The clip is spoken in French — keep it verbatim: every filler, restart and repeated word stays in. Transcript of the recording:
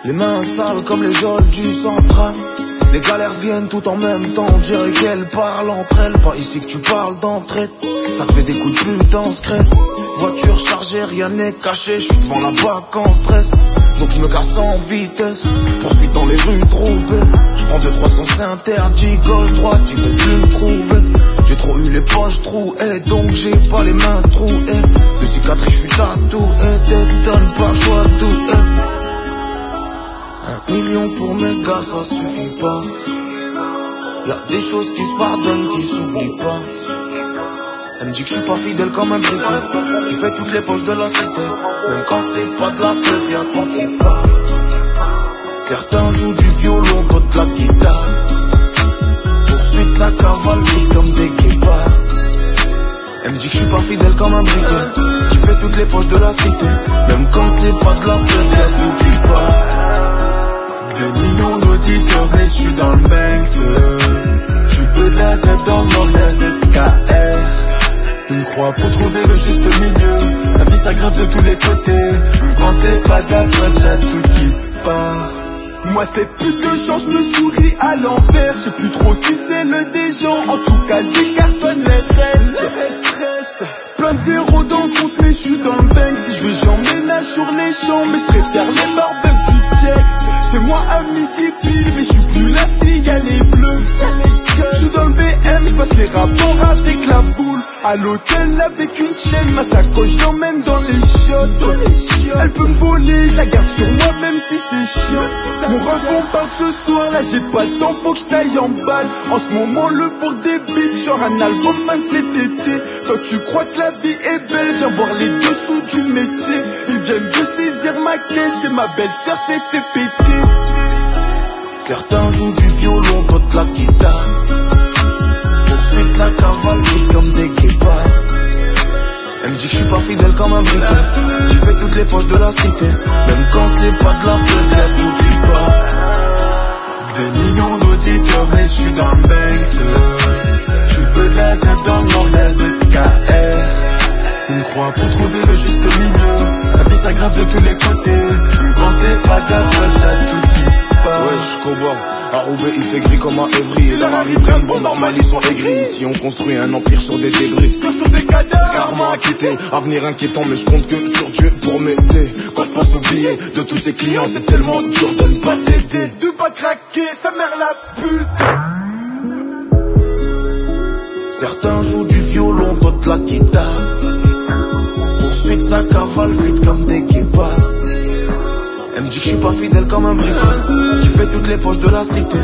Les mains sales comme les geôles du central. Les galères viennent tout en même temps, on dirait qu'elles parlent entre elles. Pas ici que tu parles d'entraide, ça te fait des coups de pute en secret. Voiture chargée, rien n'est caché, je suis devant la bac en stress. Donc je me casse en vitesse, poursuite dans les rues trouvées. Je prends deux trois sens, c'est interdit, gauche, droite, tu peux plus me trouver. J'ai trop eu les poches trouées, donc j'ai pas les mains trouées. De cicatrices, je suis tatoué, t'étonnes pas, je vois tout. Un million pour mes gars, ça suffit pas. Y'a des choses qui se pardonnent, qui s'oublient pas. Elle me dit que je suis pas fidèle comme un briquet, qui fait toutes les poches de la cité. Même quand c'est pas de la teuf, y'a toi qui part. Certains jouent du violon, d'autres de la guitare. Poursuite, ça cavale vite comme des guépards. Elle me dit que je suis pas fidèle comme un briquet, qui fait toutes les poches de la cité. Même quand c'est pas de la teuf, y'a tout qui part. Des millions d'auditeurs, mais je suis dans le Banks. Tu veux de la Z dans le Nord, la Z K R. Une croix pour trouver le juste milieu. La vie s'aggrave de tous les côtés. Même quand c'est pas de la preuve, y'a tout qui part. Moi c'est plus de chance, me souris à l'envers. Je sais plus trop si c'est le des gens. En tout cas j'y cartonne les restes. Plein de zéros dans le compte, mais je suis dans le Banks. Si je veux j'emménage sur les champs, mais je préfère les barbecues du Jex. C'est moi à midi pile, mais je suis plus là s'il y a les bleus. Je suis dans le B M, je passe les rapports avec la boule. À l'hôtel avec une chaîne, ma sacoche l'emmène dans les chiottes. Elle peut me voler, je la garde sur moi même si c'est chiant. Mon ref on parle ce soir, là j'ai pas le temps, faut que je taille en balle. En ce moment le four des beats, genre un album man cet été. Toi tu crois que la vie est belle, viens voir les dessous du métier. Ils viennent de saisir ma caisse et ma belle-sœur s'est fait péter. Certains jouent du violon, d'autres de la guitare. Poursuite, ça cavale vite comme des guépards. Elle me dit que je suis pas fidèle comme un briquet, qui fait toutes les poches de la cité. Même quand c'est pas de la preuve, y'a tout qui part. Des millions d'auditeurs, mais je suis dans le Banks. Tu veux de la Z dans le Nord, la Z K R. Une croix pour trouver le juste milieu. La vie s'aggrave de tous les côtés. Même quand c'est pas de la preuve, y'a tout qui part. Ouais, je comprends. À Roubaix, il fait gris comme un Evry. Et dans la rive, rien de bon, normal, ils sont aigris. Ici, on construit un empire sur des débris. Que sur des cadavres. Rarement acquitté, avenir inquiétant, mais je compte que sur Dieu pour m'aider. Quand je pense aux billets de tous ces clients, c'est tellement dur de ne pas céder. De pas craquer, sa mère la pute. Certains jouent du violon, d'autres de la guitare. Poursuite, ça cavale vite comme des guépards. Elle me dit que je suis pas fidèle comme un briquet, qui fait toutes les poches de la cité.